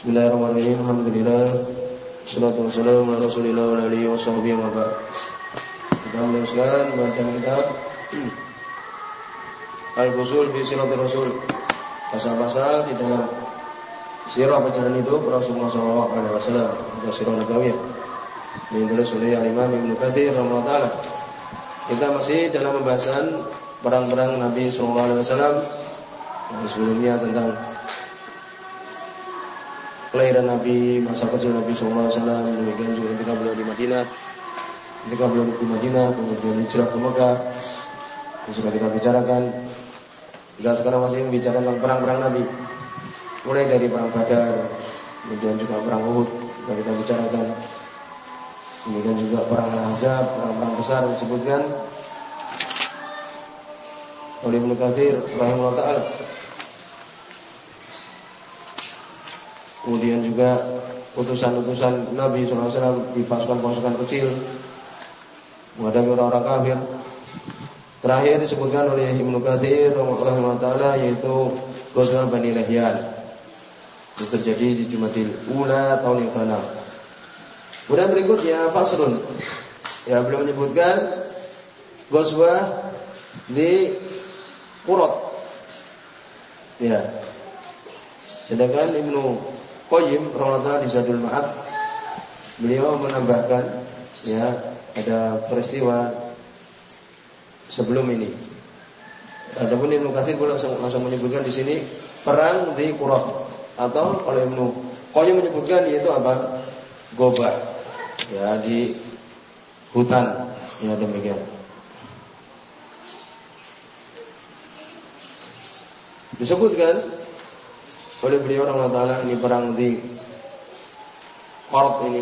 Bismillahirrahmanirrahim. Alhamdulillah. Wassalatu wassalamu ala Rasulillah wa alihi washabbihi wa ba'd. Kita meneruskan bacaan kitab Al-Fusul fi Siratul Rasul. Pasal-pasal di dalam sirah perjalanan hidup Rasulullah sallallahu alaihi wasallam atau sirah nabawiyah. Yang ditulis oleh Imam Ibnu Katsir rahimahullah taala. Kita masih dalam pembahasan perang-perang Nabi sallallahu alaihi wasallam. Sebelumnya tentang kelahiran Nabi, masa kecil Nabi sallallahu alaihi wasallam, demikian juga ketika beliau di Madinah. Ketika beliau di Madinah, kemudian hijrah ke Mekah. Sudah kita bicarakan. Kita sekarang masih membicarakan tentang perang-perang Nabi. Mulai dari perang Badar, kemudian juga perang Uhud, sudah kita bicarakan. Kemudian juga perang Ahzab, perang-perang besar disebutkan oleh Ibnu Katsir rahimahullah taala. Kemudian juga utusan-utusan Nabi SAW di pasukan-pasukan kecil menghadapi orang-orang kafir. Terakhir disebutkan oleh Ibnu Katsir rahimahullah taala yaitu Ghazwah Bani Lahyan. Itu terjadi di Jumadil Ula tahun yang ke-6. Kemudian berikutnya faslun. Ya, beliau menyebutkan Ghazwah di Qurat. Ya. Sedangkan Ibnu Qayyim rahimahullah di Zadul Ma'ad beliau menambahkan ya ada peristiwa sebelum ini. Adapun Ibnu Katsir beliau langsung menyebutkan di sini perang di Qurat atau oleh Ibnu Qayyim menyebutkan yaitu apa? Gobah ya di hutan ya demikian. Disebutkan oleh beliau rahimahullah taala ini perang di Qurat ini.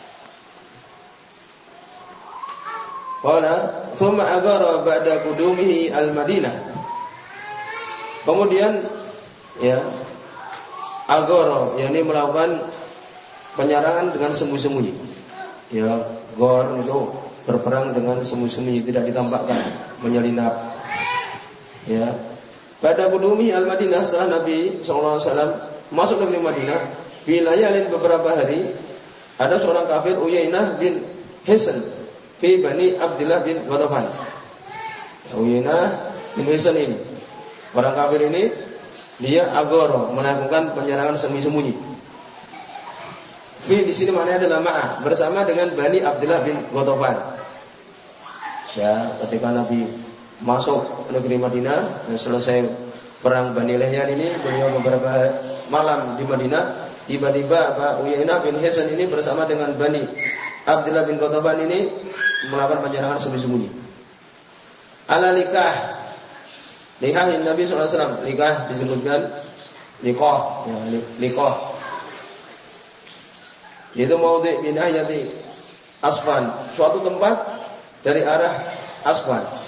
Qala thumma agara ba'da qudumihi al-Madinah. Kemudian ya agara yakni melakukan penyerangan dengan sembunyi-sembunyi. Ya, gor itu berperang dengan sembunyi-sembunyi, tidak ditampakkan, menyelinap. Ya. Pada qudumi al-Madinah setelah Nabi sallallahu alaihi wasallam masuk negeri Madinah, bilayalin beberapa hari, ada seorang kafir Uyainah bin Hisn fi Bani Abdullah bin Ghatafan. Uyainah bin Hisn ini, orang kafir ini dia agoro melakukan penyerangan sembunyi-sembunyi. Fi di sini maknanya adalah ma'ah, bersama dengan Bani Abdullah bin Ghatafan. Ya, ketika Nabi masuk negeri Madinah dan selesai perang Bani Lahyan ini, beliau beberapa malam di Madinah, tiba-tiba Uyainah bin Hisn ini bersama dengan Bani Abdullah bin Ghatafan ini melakukan penyerangan sembunyi-sembunyi. Ala nikah Nabi sallallahu alaihi wasallam, nikah disebutkan liqah, ya, liqah. Yaitu maudhi' min ayati Asfan, suatu tempat dari arah Asfan.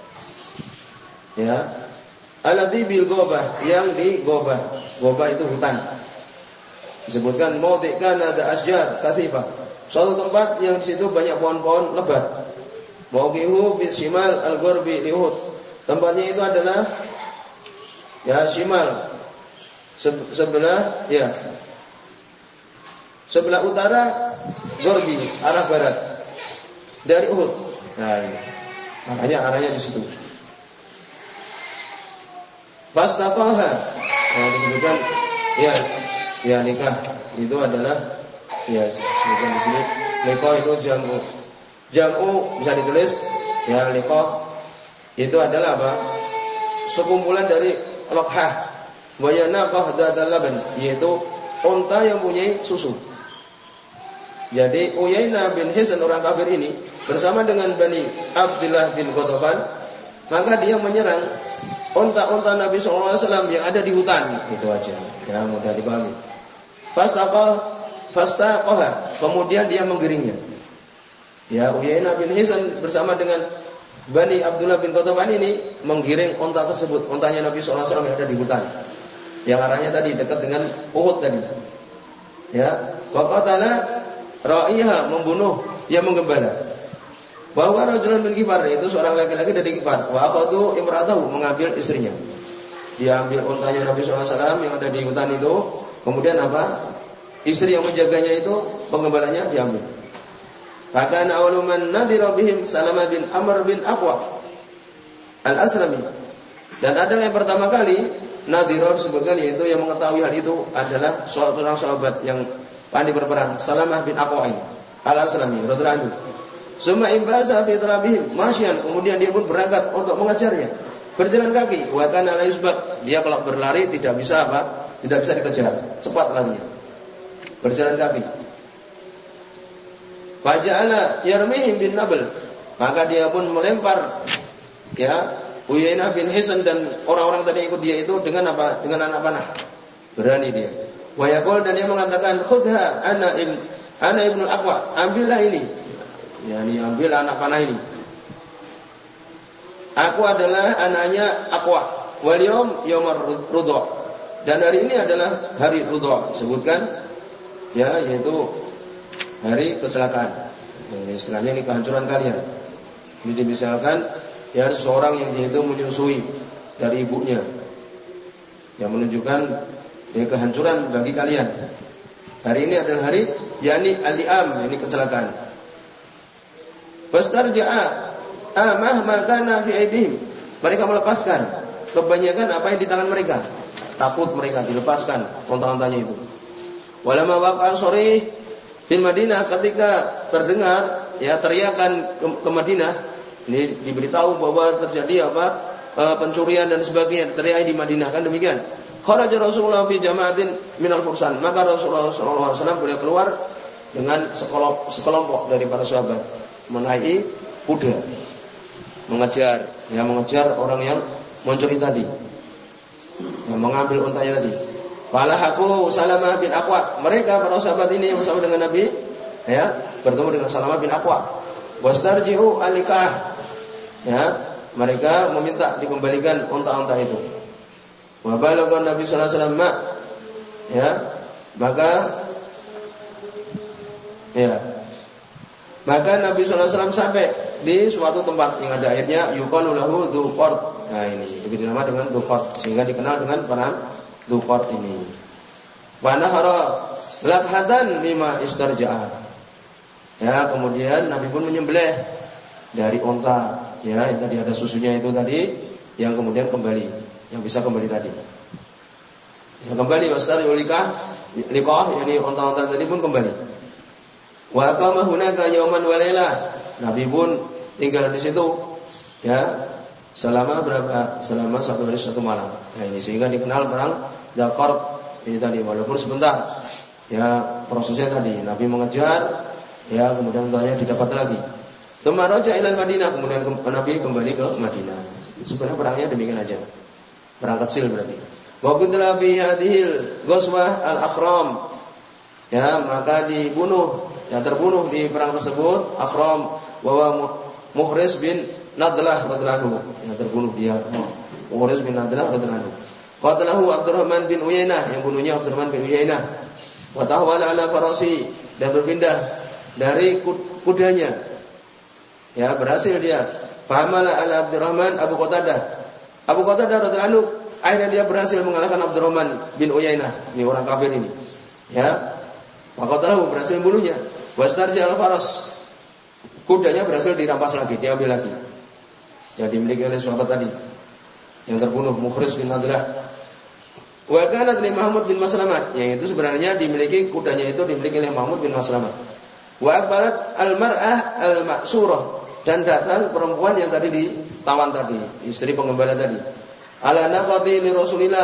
Ya, alladzi bil Ghobah, yang di Ghobah. Ghobah itu hutan. Disebutkan maudhi' kana ada asjar katsifah, suatu tempat yang di situ banyak pohon-pohon lebat. Mauqihu bis shimal al-gharbi li Uhud. Tempatnya itu adalah ya shimal, sebelah ya sebelah utara gharbi, arah barat dari Uhud. Nah, ini. Makanya arahnya di situ. Fastaqaha, disebutkan ya nikah itu adalah ya disebutkan di sini nikah itu jamu bisa ditulis ya nikah itu adalah apa? Sekumpulan dari lokhah wa yanaqah dzal laban, yaitu unta yang punya susu. Jadi Uyainah bin Hisn orang kafir ini bersama dengan Bani Abdullah bin Ghatafan, maka dia menyerang unta-unta Nabi sallallahu alaihi wasallam yang ada di hutan. Itu aja. Ya, mudah dipahami. Fastaqaha, kemudian dia menggiringnya. Ya, Uyainah bin Hisn bersama dengan Bani Abdullah bin Ghatafan ini menggiring unta tersebut, untanya Nabi sallallahu alaihi wasallam yang ada di hutan. Yang arahnya tadi dekat dengan Uhud tadi. Ya, wa qatala ra'iha, membunuh yang menggembala. Bahwa rajulan bin Kifar, itu seorang laki-laki dari Kifar, wa akhadhu imra'atahu, mengambil istrinya. Dia ambil untanya Nabi sallallahu alaihi wasallam yang ada di hutan itu, kemudian apa? istri yang menjaganya itu penggembalanya diambil. Maka awwalu man nadhira bihim Salamah bin Amr bin Aqwa Al-Aslami. Dan ada yang pertama kali nadhira disebutkan yaitu yang mengetahui hal itu adalah seorang sahabat yang pandai berperang, Salamah bin Aqwa Al-Aslami radhiyallahu anhu. Summa imbasa fi tarabihim masyan, kemudian dia pun berangkat untuk mengejarnya. Berjalan kaki, wa kana la yusbaq. Dia kalau berlari tidak bisa apa? Tidak bisa dikejar, cepat larinya. Berjalan kaki. Faja'ala yarmihim bin nabl. Maka dia pun melempar ya Uyainah bin Hisan dan orang-orang tadi ikut dia itu dengan apa? Dengan anak panah. Berani dia. Wa yaqul, dan dia mengatakan khudha ana ibnu Aqwa, ambillah ini. Yani ambil anak panah ini. Aku adalah anaknya Aqwa. Wal yaum yaumar rudha. Dan hari ini adalah hari rudha. Disebutkan ya, yaitu hari kecelakaan. Istilahnya ini kehancuran kalian. Ini dimisalkan ya seseorang yang dia itu menyusui dari ibunya, yang menunjukkan ya kehancuran bagi kalian. Hari ini adalah hari yakni al-li'am, ini kecelakaan. Fastarja'a amah ma kana fi aidihim. Mereka melepaskan kebanyakan apa yang di tangan mereka. Takut mereka dilepaskan onta-ontanya itu. Walamma waqa'a sharih di Madinah, ketika terdengar ya teriakan ke Madinah, ini diberitahu bahwa terjadi apa pencurian dan sebagainya, teriak di Madinah, kan demikian. Kharaja Rasulullah fi jama'atin minal fursan, maka Rasulullah sallallahu alaihi wasallam beliau keluar dengan sekelompok dari para sahabat menaiki kuda mengejar orang yang mencuri tadi, yang mengambil untanya tadi. Falahaku Salamah bin Aqwa. Mereka para sahabat ini yang bersama dengan Nabi ya, bertemu dengan Salamah bin Aqwa. Wastarji'u alikah. Ya, mereka meminta dikembalikan unta-unta itu. Wa balagha Nabi sallallahu alaihi wasallam ya, maka Nabi sallallahu alaihi wasallam sampai di suatu tempat yang ada airnya, yuqalu lahu Dzulqard. Nah, ini lebih dinamakan dengan Dzulqard, sehingga dikenal dengan perang Dzulqard ini. Wa nahara labhatan mimma istarja'a. Ya, kemudian Nabi pun menyembelih dari unta ya, yang tadi ada susunya itu tadi, yang kemudian kembali, yang bisa kembali tadi. Yang kembali wastar liqah, yakni unta-unta tadi pun kembali. Wa qama hunaka yauman wa lailah. Nabi pun tinggal di situ ya selama berapa? Selama 1 hari 1 malam. Ya, ini sehingga dikenal perang Dzulqard ini tadi, walaupun sebentar. Ya, prosesnya tadi Nabi mengejar, ya kemudian untanya didapat lagi. Tsumma raja ila Madinah, kemudian Nabi kembali ke Madinah. Sebenarnya perangnya demikian aja. Perang kecil berarti. Wa qutila fi hadhil ghazwah al-Akhram. Ya, maka terbunuh di perang tersebut Akhram wa Muhriz bin Nadlah radhiyallahu anhu. Yang terbunuh dia Muhriz bin Nadlah radhiyallahu anhu. Qatalahu Abdurrahman bin Uyainah, yang bunuhnya Abdurrahman bin Uyainah. Wa tahwala ala farasi, dan berpindah dari kudanya. Ya, berhasil dia. Fahamala ala Abdurrahman Abu Qatadah. Abu Qatadah radhiyallahu anhu, akhirnya dia berhasil mengalahkan Abdurrahman bin Uyainah, ini orang kafir ini. Ya. Faqatalahu, berhasil membunuhnya. Wastarja al-faras. Kudanya berhasil dirampas lagi, diambil lagi. Yang dimiliki oleh sahabat tadi yang terbunuh, Mukhris bin Nadlah. Wa kanat li Mahmud bin Maslamah, yang itu sebenarnya dimiliki, kudanya itu dimiliki oleh Mahmud bin Maslamah. Wa aqbalat al-mar'ah al-ma'surah, dan datang perempuan yang tadi ditawan tadi, istri penggembala tadi. Ala naqati li Rasulillah.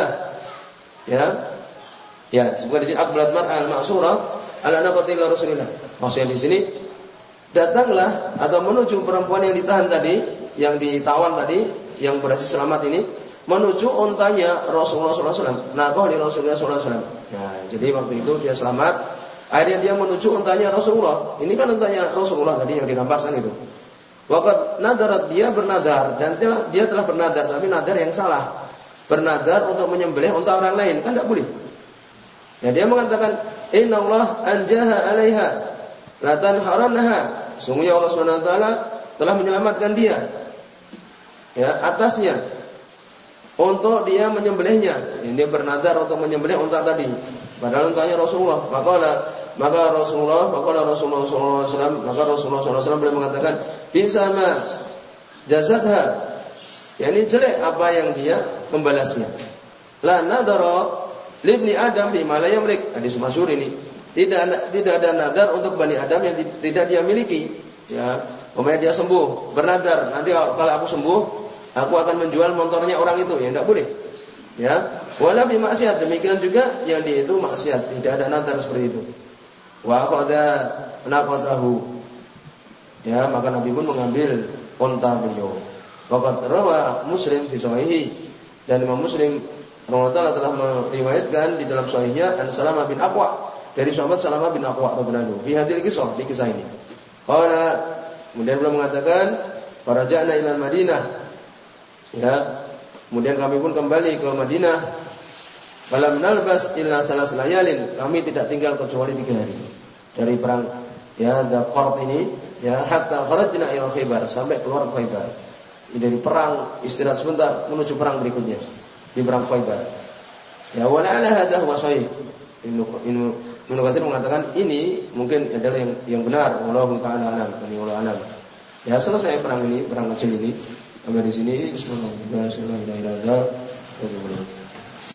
Ya, sebuah di sini aqbalat mar'ah al-ma'surah ala naqati li Rasulillah. Maksudnya di sini datanglah atau menuju perempuan yang ditahan tadi, yang ditawan tadi, yang berhasil selamat ini, menuju untanya Rasulullah SAW. Naqah li Rasulullah SAW. Nah, jadi waktu itu dia selamat. Akhirnya dia menuju untanya Rasulullah. Ini kan untanya Rasulullah tadi yang dirampaskan itu. Waqad nadarat, dia bernadar, dan dia telah bernadar, tapi nadar yang salah. Bernadar untuk menyembelih unta orang lain, kan tidak boleh. Ya, dia mengatakan, Inna Allah anjaha alaiha la tanharanha. Sungguhnya Allah SWT telah menyelamatkan dia ya atasnya. untuk dia menyembelihnya. Ini dia bernazar untuk menyembelih unta tadi. Padahal untanya Rasulullah. Maka Rasulullah SAW beliau mengatakan, bisa ma jazadha. Yani jelek apa yang dia membalasnya. La nadara libni Adam bima la yamlik. Hadis masyhur ini. Tidak ada nadar untuk Bani Adam yang tidak dia miliki. Ya, umpamanya dia sembuh, bernadar, nanti kalau aku sembuh, aku akan menjual motornya orang itu. Ya, tidak boleh. Ya, wala bi maksiat. Demikian juga yang dia itu maksiat, tidak ada nadar seperti itu. Wa qada naqatahu. Ya, maka Nabi pun mengambil unta beliau. Waqad rawa Muslim fi sahihi, dan Imam Muslim rahimahullah telah meriwayatkan di dalam sahihnya an Salamah bin Aqwa, dari sahabat Salamah bin Aqwa radhiyallahu anhu fi hadil kisah, di kisah ini. Kemudian beliau mengatakan, faraja'na ila Madinah. Ya, kemudian kami pun kembali ke Madinah. Falam nalbas illa salas layalin. Kami tidak tinggal kecuali 3 hari dari perang ya Daqart ini, ya, hatta kharajna ila Khaybar, sampai keluar Khaybar. Dari perang istirahat sebentar menuju perang berikutnya di perang Khaybar. Ya, wala ala hadha huwa sahih. Ibnu Katsir mengatakan ini mungkin adalah yang benar. Wallahu ta'ala alam. Ya, selesai perang ini, perang kecil ini. Sampai di sini. Bismillahirrahmanirrahim.